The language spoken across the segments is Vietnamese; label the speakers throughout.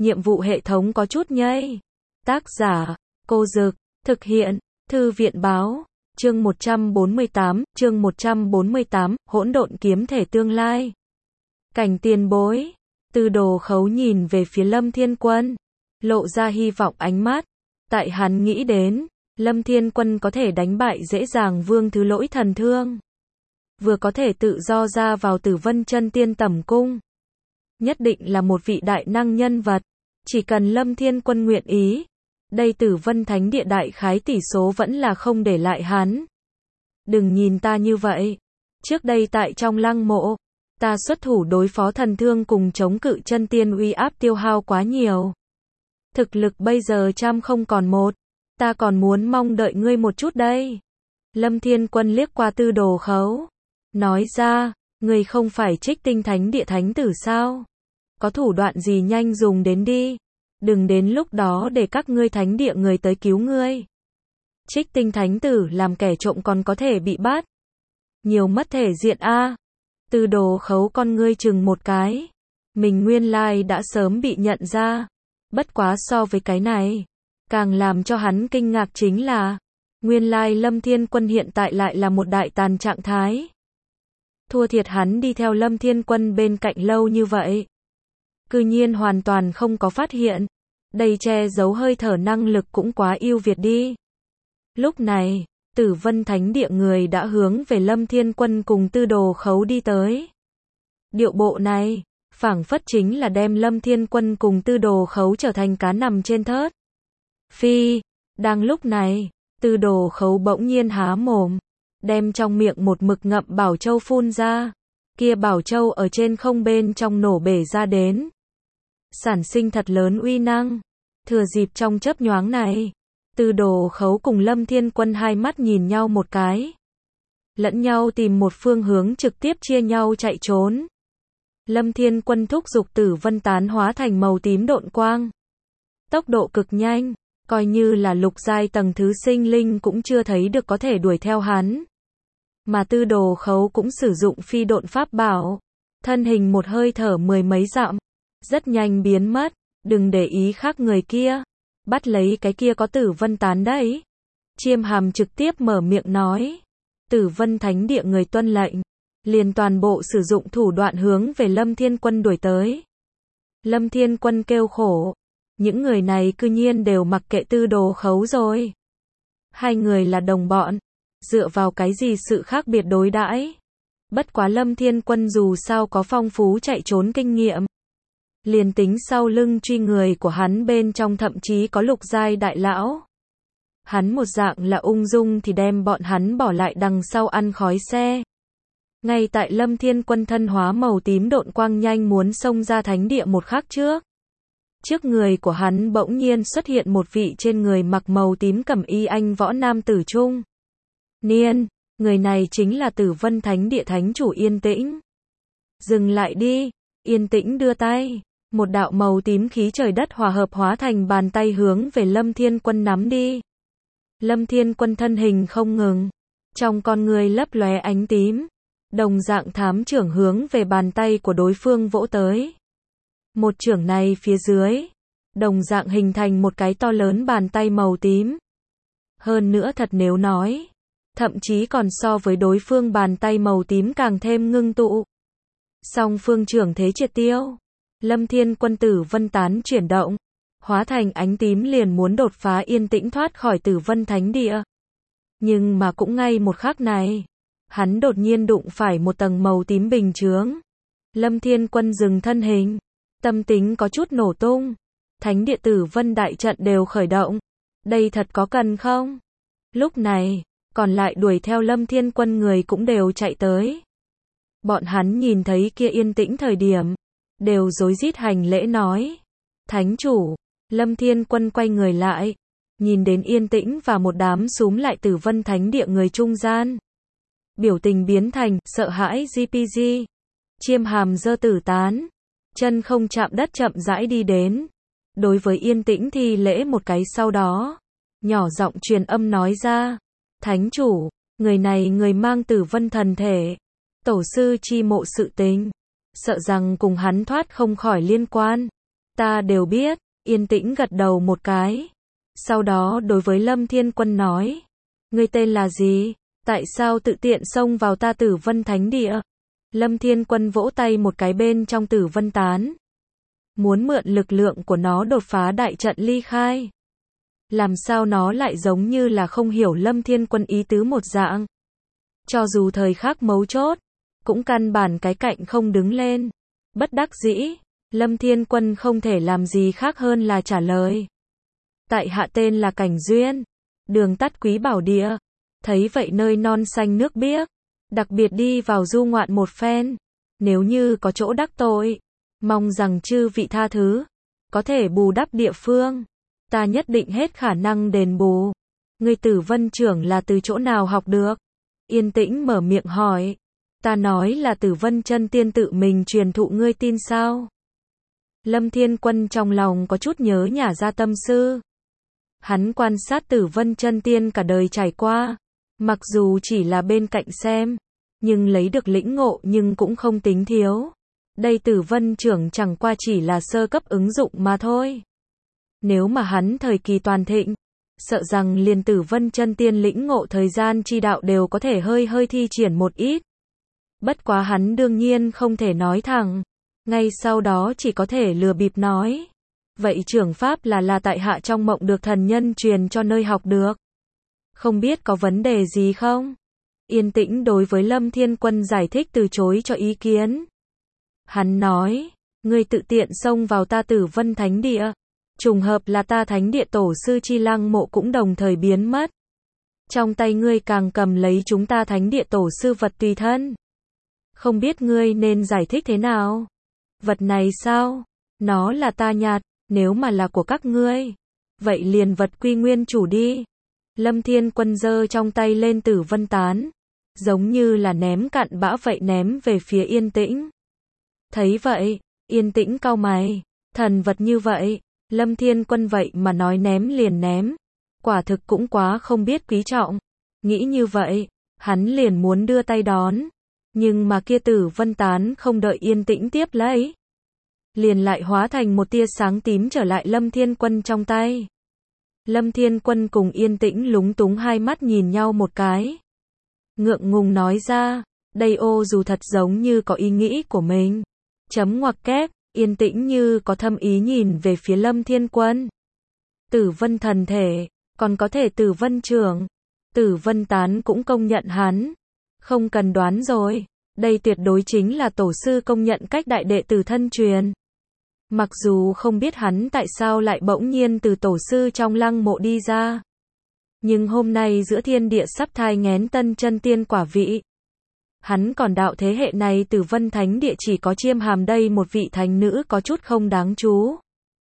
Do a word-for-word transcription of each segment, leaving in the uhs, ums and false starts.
Speaker 1: nhiệm vụ hệ thống có chút nhây. Tác giả, Cô Dực, thực hiện, Thư viện báo, chương một trăm bốn mươi tám, chương một trăm bốn mươi tám, hỗn độn kiếm thể tương lai. Cảnh tiền bối, Tư Đồ Khấu nhìn về phía Lâm Thiên Quân, lộ ra hy vọng ánh mắt, tại hắn nghĩ đến, Lâm Thiên Quân có thể đánh bại dễ dàng Vương Thứ Lỗi thần thương, vừa có thể tự do ra vào Tử Vân Chân Tiên Tẩm Cung. Nhất định là một vị đại năng nhân vật, chỉ cần Lâm Thiên Quân nguyện ý, đây Tử Vân Thánh Địa đại khái tỷ số vẫn là không để lại hắn. Đừng nhìn ta như vậy, trước đây tại trong lăng mộ, ta xuất thủ đối phó thần thương cùng chống cự chân tiên uy áp tiêu hao quá nhiều. Thực lực bây giờ trăm không còn một, ta còn muốn mong đợi ngươi một chút đây. Lâm Thiên Quân liếc qua Tư Đồ Khấu, nói ra, ngươi không phải Trích Tinh Thánh Địa thánh tử sao? Có thủ đoạn gì nhanh dùng đến đi, đừng đến lúc đó để các ngươi thánh địa người tới cứu ngươi. Trích Tinh Thánh tử làm kẻ trộm còn có thể bị bắt, nhiều mất thể diện a. Tư Đồ Khấu con ngươi chừng một cái, mình nguyên lai đã sớm bị nhận ra, bất quá so với cái này, càng làm cho hắn kinh ngạc chính là, nguyên lai Lâm Thiên Quân hiện tại lại là một đại tàn trạng thái. Thua thiệt hắn đi theo Lâm Thiên Quân bên cạnh lâu như vậy, cư nhiên hoàn toàn không có phát hiện, đây che giấu hơi thở năng lực cũng quá ưu việt đi. Lúc này, Tử Vân Thánh Địa người đã hướng về Lâm Thiên Quân cùng Tư Đồ Khấu đi tới. Điệu bộ này, phảng phất chính là đem Lâm Thiên Quân cùng Tư Đồ Khấu trở thành cá nằm trên thớt. Phi, đang lúc này, Tư Đồ Khấu bỗng nhiên há mồm, đem trong miệng một mực ngậm bảo châu phun ra, kia bảo châu ở trên không bên trong nổ bể ra đến, sản sinh thật lớn uy năng. Thừa dịp trong chớp nhoáng này, Tư Đồ Khấu cùng Lâm Thiên Quân hai mắt nhìn nhau một cái, lẫn nhau tìm một phương hướng trực tiếp chia nhau chạy trốn. Lâm Thiên Quân thúc giục Tử Vân Tán hóa thành màu tím độn quang, tốc độ cực nhanh, coi như là lục giai tầng thứ sinh linh cũng chưa thấy được có thể đuổi theo hắn. Mà Tư Đồ Khấu cũng sử dụng phi độn pháp bảo, thân hình một hơi thở mười mấy dặm, rất nhanh biến mất. Đừng để ý khác người kia, bắt lấy cái kia có Tử Vân Tán đấy. Chiêm Hàm trực tiếp mở miệng nói, Tử Vân Thánh Địa người tuân lệnh, liền toàn bộ sử dụng thủ đoạn hướng về Lâm Thiên Quân đuổi tới. Lâm Thiên Quân kêu khổ, những người này cư nhiên đều mặc kệ Tư Đồ Khấu rồi. Hai người là đồng bọn, dựa vào cái gì sự khác biệt đối đãi? Bất quá Lâm Thiên Quân dù sao có phong phú chạy trốn kinh nghiệm, liền tính sau lưng truy người của hắn bên trong thậm chí có lục giai đại lão, hắn một dạng là ung dung thì đem bọn hắn bỏ lại đằng sau ăn khói xe. Ngay tại Lâm Thiên Quân thân hóa màu tím độn quang nhanh muốn xông ra thánh địa một khắc trước, trước người của hắn bỗng nhiên xuất hiện một vị trên người mặc màu tím cẩm y anh võ nam tử trung niên, người này chính là Tử Vân Thánh Địa thánh chủ Yên Tĩnh. Dừng lại đi. Yên Tĩnh đưa tay, một đạo màu tím khí trời đất hòa hợp hóa thành bàn tay hướng về Lâm Thiên Quân nắm đi. Lâm Thiên Quân thân hình không ngừng, trong con người lấp lóe ánh tím, đồng dạng thám trưởng hướng về bàn tay của đối phương vỗ tới. Một trưởng này phía dưới, đồng dạng hình thành một cái to lớn bàn tay màu tím. Hơn nữa thật nếu nói, thậm chí còn so với đối phương bàn tay màu tím càng thêm ngưng tụ. Song phương trưởng thế triệt tiêu, Lâm Thiên Quân Tử Vân Tán chuyển động, hóa thành ánh tím liền muốn đột phá Yên Tĩnh thoát khỏi Tử Vân Thánh Địa. Nhưng mà cũng ngay một khắc này, hắn đột nhiên đụng phải một tầng màu tím bình chướng. Lâm Thiên Quân dừng thân hình, tâm tính có chút nổ tung. Thánh Địa Tử Vân đại trận đều khởi động, đây thật có cần không? Lúc này, còn lại đuổi theo Lâm Thiên Quân người cũng đều chạy tới. Bọn hắn nhìn thấy kia Yên Tĩnh thời điểm, đều rối rít hành lễ nói, Thánh chủ. Lâm Thiên Quân quay người lại, nhìn đến Yên Tĩnh và một đám xúm lại Tử Vân Thánh Địa người trung gian, biểu tình biến thành sợ hãi giê pê giê. Chiêm Hàm giơ tử tán, chân không chạm đất chậm rãi đi đến, đối với Yên Tĩnh thi lễ một cái, sau đó nhỏ giọng truyền âm nói ra, Thánh chủ, người này người mang Tử Vân thần thể, tổ sư chi mộ sự tình, sợ rằng cùng hắn thoát không khỏi liên quan. Ta đều biết, Yên Tĩnh gật đầu một cái. Sau đó đối với Lâm Thiên Quân nói, ngươi tên là gì? Tại sao tự tiện xông vào ta Tử Vân Thánh Địa? Lâm Thiên Quân vỗ tay một cái bên trong Tử Vân Tán. Muốn mượn lực lượng của nó đột phá đại trận ly khai. Làm sao nó lại giống như là không hiểu Lâm Thiên Quân ý tứ một dạng. Cho dù thời khắc mấu chốt, cũng căn bản cái cạnh không đứng lên. Bất đắc dĩ, Lâm Thiên Quân không thể làm gì khác hơn là trả lời. Tại hạ tên là Cảnh Duyên, đường tắt Quý Bảo Địa. Thấy vậy nơi non xanh nước biếc, đặc biệt đi vào du ngoạn một phen. Nếu như có chỗ đắc tội, mong rằng chư vị tha thứ, có thể bù đắp địa phương. Ta nhất định hết khả năng đền bù. Ngươi Tử Vân trưởng là từ chỗ nào học được? Yên Tĩnh mở miệng hỏi. Ta nói là Tử Vân chân tiên tự mình truyền thụ ngươi tin sao? Lâm Thiên Quân trong lòng có chút nhớ nhả ra tâm sư. Hắn quan sát Tử Vân chân tiên cả đời trải qua. Mặc dù chỉ là bên cạnh xem, nhưng lấy được lĩnh ngộ nhưng cũng không tính thiếu. Đây Tử Vân trưởng chẳng qua chỉ là sơ cấp ứng dụng mà thôi. Nếu mà hắn thời kỳ toàn thịnh, sợ rằng liền Tử Vân chân tiên lĩnh ngộ thời gian chi đạo đều có thể hơi hơi thi triển một ít. Bất quá hắn đương nhiên không thể nói thẳng, ngay sau đó chỉ có thể lừa bịp nói. Vậy trưởng pháp là là tại hạ trong mộng được thần nhân truyền cho nơi học được. Không biết có vấn đề gì không? Yên Tĩnh đối với Lâm Thiên Quân giải thích từ chối cho ý kiến. Hắn nói, ngươi tự tiện xông vào ta Tử Vân Thánh Địa. Trùng hợp là ta Thánh Địa tổ sư Chi Lăng Mộ cũng đồng thời biến mất. Trong tay ngươi càng cầm lấy chúng ta Thánh Địa tổ sư vật tùy thân. Không biết ngươi nên giải thích thế nào? Vật này sao? Nó là ta nhặt, nếu mà là của các ngươi, vậy liền vật quy nguyên chủ đi. Lâm Thiên Quân giơ trong tay lên Tử Vân Tán, giống như là ném cặn bã vậy ném về phía Yên Tĩnh. Thấy vậy, Yên Tĩnh cau mày, thần vật như vậy, Lâm Thiên Quân vậy mà nói ném liền ném, quả thực cũng quá không biết quý trọng. Nghĩ như vậy, hắn liền muốn đưa tay đón, nhưng mà kia Tử Vân Tán không đợi Yên Tĩnh tiếp lấy, liền lại hóa thành một tia sáng tím trở lại Lâm Thiên Quân trong tay. Lâm Thiên Quân cùng Yên Tĩnh lúng túng hai mắt nhìn nhau một cái. Ngượng ngùng nói ra, đây ô dù thật giống như có ý nghĩ của mình. Chấm ngoặc kép, Yên Tĩnh như có thâm ý nhìn về phía Lâm Thiên Quân. Tử Vân thần thể, còn có thể Tử Vân trưởng. Tử Vân Tán cũng công nhận hắn. Không cần đoán rồi, đây tuyệt đối chính là tổ sư công nhận cách đại đệ tử thân truyền. Mặc dù không biết hắn tại sao lại bỗng nhiên từ tổ sư trong lăng mộ đi ra. Nhưng hôm nay giữa thiên địa sắp thai nghén tân chân tiên quả vị. Hắn còn đạo thế hệ này Tử Vân Thánh Địa chỉ có Chiêm Hàm đây một vị thánh nữ có chút không đáng chú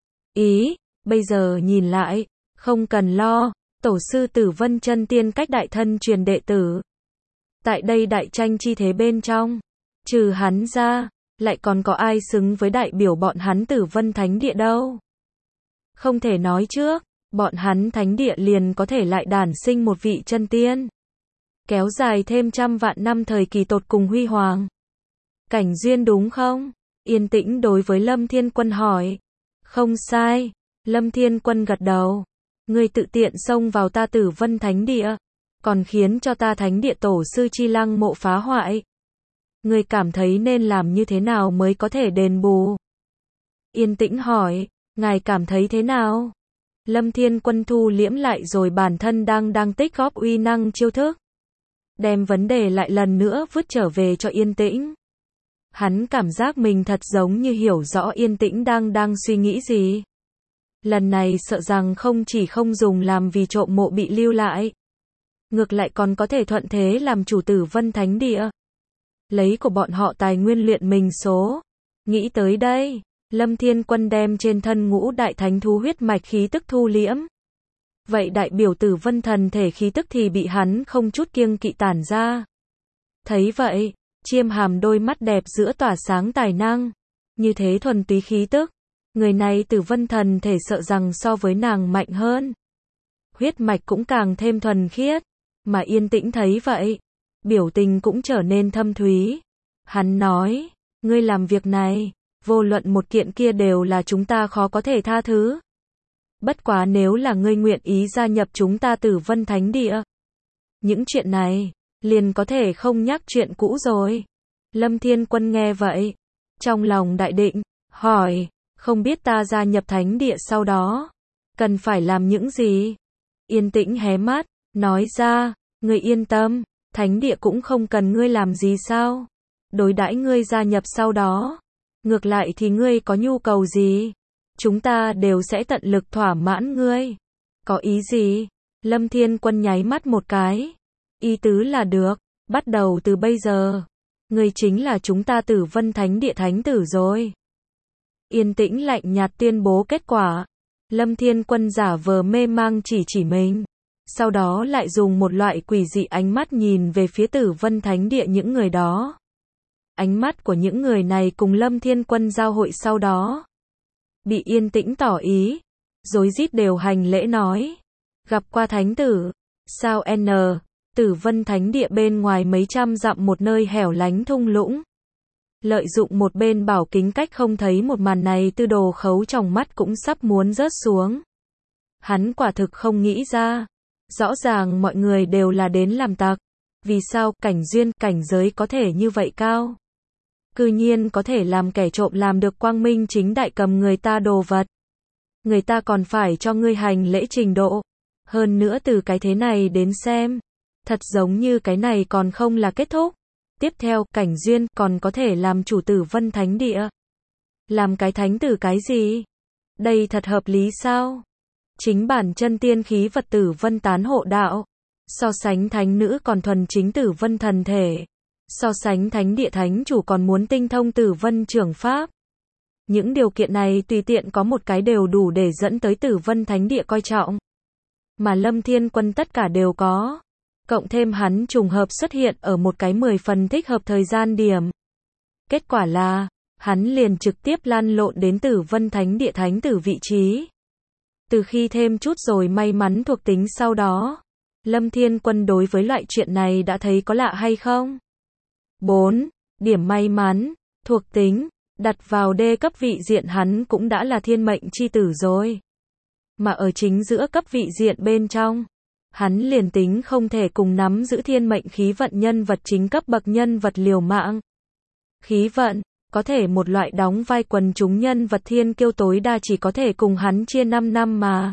Speaker 1: ý, bây giờ nhìn lại, không cần lo, tổ sư Tử Vân chân tiên cách đại thân truyền đệ tử. Tại đây đại tranh chi thế bên trong, trừ hắn ra, lại còn có ai xứng với đại biểu bọn hắn Tử Vân Thánh Địa đâu. Không thể nói trước, bọn hắn Thánh Địa liền có thể lại đản sinh một vị chân tiên. Kéo dài thêm trăm vạn năm thời kỳ tột cùng huy hoàng. Cảnh Duyên đúng không? Yên Tĩnh đối với Lâm Thiên Quân hỏi. Không sai, Lâm Thiên Quân gật đầu. Ngươi tự tiện xông vào ta Tử Vân Thánh Địa, còn khiến cho ta Thánh Địa tổ sư Chi Lăng Mộ phá hoại. Ngươi cảm thấy nên làm như thế nào mới có thể đền bù? Yên Tĩnh hỏi, ngài cảm thấy thế nào? Lâm Thiên Quân thu liễm lại rồi bản thân đang đang tích góp uy năng chiêu thức. Đem vấn đề lại lần nữa vứt trở về cho Yên Tĩnh. Hắn cảm giác mình thật giống như hiểu rõ Yên Tĩnh đang đang suy nghĩ gì. Lần này sợ rằng không chỉ không dùng làm vì trộm mộ bị lưu lại. Ngược lại còn có thể thuận thế làm chủ Tử Vân Thánh Địa. Lấy của bọn họ tài nguyên luyện mình số. Nghĩ tới đây, Lâm Thiên Quân đem trên thân ngũ đại thánh thú huyết mạch khí tức thu liễm. Vậy đại biểu Tử Vân thần thể khí tức thì bị hắn không chút kiêng kỵ tản ra. Thấy vậy, Chiêm Hàm đôi mắt đẹp giữa tỏa sáng tài năng. Như thế thuần túy khí tức. Người này Tử Vân thần thể sợ rằng so với nàng mạnh hơn. Huyết mạch cũng càng thêm thuần khiết. Mà Yên Tĩnh thấy vậy, biểu tình cũng trở nên thâm thúy. Hắn nói, ngươi làm việc này, vô luận một kiện kia đều là chúng ta khó có thể tha thứ. Bất quá nếu là ngươi nguyện ý gia nhập chúng ta Tử Vân Thánh Địa, những chuyện này, liền có thể không nhắc chuyện cũ rồi. Lâm Thiên Quân nghe vậy, trong lòng đại định, hỏi, không biết ta gia nhập Thánh Địa sau đó, cần phải làm những gì? Yên Tĩnh hé mắt, nói ra, ngươi yên tâm, Thánh Địa cũng không cần ngươi làm gì sao? Đối đãi ngươi gia nhập sau đó, ngược lại thì ngươi có nhu cầu gì, chúng ta đều sẽ tận lực thỏa mãn ngươi. Có ý gì? Lâm Thiên Quân nháy mắt một cái. Ý tứ là được, bắt đầu từ bây giờ, ngươi chính là chúng ta Tử Vân Thánh Địa thánh tử rồi. Yên Tĩnh lạnh nhạt tuyên bố kết quả. Lâm Thiên Quân giả vờ mê mang chỉ chỉ mình, sau đó lại dùng một loại quỷ dị ánh mắt nhìn về phía Tử Vân Thánh Địa những người đó. Ánh mắt của những người này cùng Lâm Thiên Quân giao hội sau đó, bị Yên Tĩnh tỏ ý, rối rít đều hành lễ nói, gặp qua thánh tử. Sao n, Tử Vân Thánh Địa bên ngoài mấy trăm dặm một nơi hẻo lánh thung lũng. Lợi dụng một bên bảo kính cách không thấy một màn này, Tư Đồ Khấu trong mắt cũng sắp muốn rớt xuống. Hắn quả thực không nghĩ ra, rõ ràng mọi người đều là đến làm tặc, vì sao cảnh duyên, cảnh giới có thể như vậy cao? Cư nhiên có thể làm kẻ trộm làm được quang minh chính đại cầm người ta đồ vật. Người ta còn phải cho ngươi hành lễ trình độ. Hơn nữa từ cái thế này đến xem, thật giống như cái này còn không là kết thúc. Tiếp theo, cảnh duyên còn có thể làm chủ Tử Vân Thánh Địa. Làm cái thánh tử cái gì? Đây thật hợp lý sao? Chính bản chân tiên khí vật Tử Vân tán hộ đạo, so sánh thánh nữ còn thuần chính Tử Vân thần thể, so sánh Thánh Địa thánh chủ còn muốn tinh thông Tử Vân trưởng pháp. Những điều kiện này tùy tiện có một cái đều đủ để dẫn tới Tử Vân Thánh Địa coi trọng. Mà Lâm Thiên Quân tất cả đều có. Cộng thêm hắn trùng hợp xuất hiện ở một cái mười phần thích hợp thời gian điểm. Kết quả là, hắn liền trực tiếp lăn lộn đến Tử Vân Thánh Địa thánh tử vị trí. Từ khi thêm chút rồi may mắn thuộc tính sau đó, Lâm Thiên Quân đối với loại chuyện này đã thấy có lạ hay không? bốn. Điểm may mắn, thuộc tính, đặt vào D cấp vị diện hắn cũng đã là thiên mệnh chi tử rồi. Mà ở chính giữa cấp vị diện bên trong, hắn liền tính không thể cùng nắm giữ thiên mệnh khí vận nhân vật chính cấp bậc nhân vật liều mạng. Khí vận, có thể một loại đóng vai quần chúng nhân vật thiên kiêu tối đa chỉ có thể cùng hắn chia năm năm mà.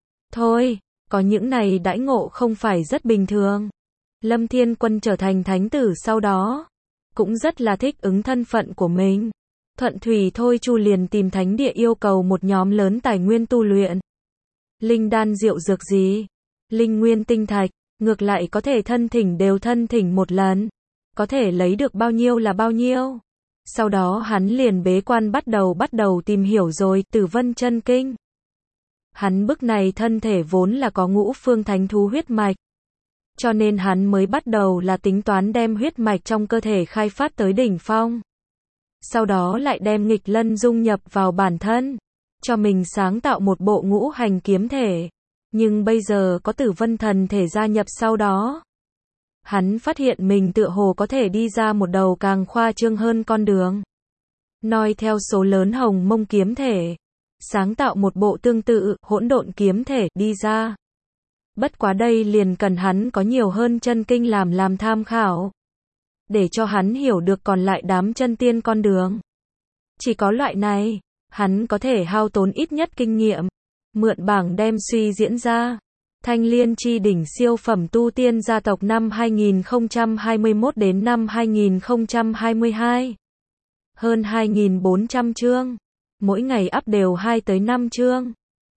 Speaker 1: Thôi, có những này đãi ngộ không phải rất bình thường. Lâm Thiên Quân trở thành thánh tử sau đó, cũng rất là thích ứng thân phận của mình. Thuận thủy thôi chu liền tìm thánh địa yêu cầu một nhóm lớn tài nguyên tu luyện. Linh đan diệu dược gì? Linh nguyên tinh thạch, ngược lại có thể thân thỉnh đều thân thỉnh một lần. Có thể lấy được bao nhiêu là bao nhiêu. Sau đó hắn liền bế quan bắt đầu bắt đầu tìm hiểu rồi Tử Vân chân kinh. Hắn bức này thân thể vốn là có ngũ phương thánh thú huyết mạch. Cho nên hắn mới bắt đầu là tính toán đem huyết mạch trong cơ thể khai phát tới đỉnh phong. Sau đó lại đem nghịch lân dung nhập vào bản thân. Cho mình sáng tạo một bộ ngũ hành kiếm thể. Nhưng bây giờ có Tử Vân thần thể gia nhập sau đó. Hắn phát hiện mình tựa hồ có thể đi ra một đầu càng khoa trương hơn con đường. Noi theo số lớn hồng mông kiếm thể. Sáng tạo một bộ tương tự hỗn độn kiếm thể đi ra. Bất quá đây liền cần hắn có nhiều hơn chân kinh làm làm tham khảo. Để cho hắn hiểu được còn lại đám chân tiên con đường. Chỉ có loại này, hắn có thể hao tốn ít nhất kinh nghiệm. Mượn bảng đem suy diễn ra. Thanh Liên chi đỉnh siêu phẩm tu tiên gia tộc năm hai nghìn không trăm hai mươi mốt đến năm hai nghìn không trăm hai mươi hai. Hơn hai nghìn bốn trăm chương. Mỗi ngày up đều hai tới năm chương.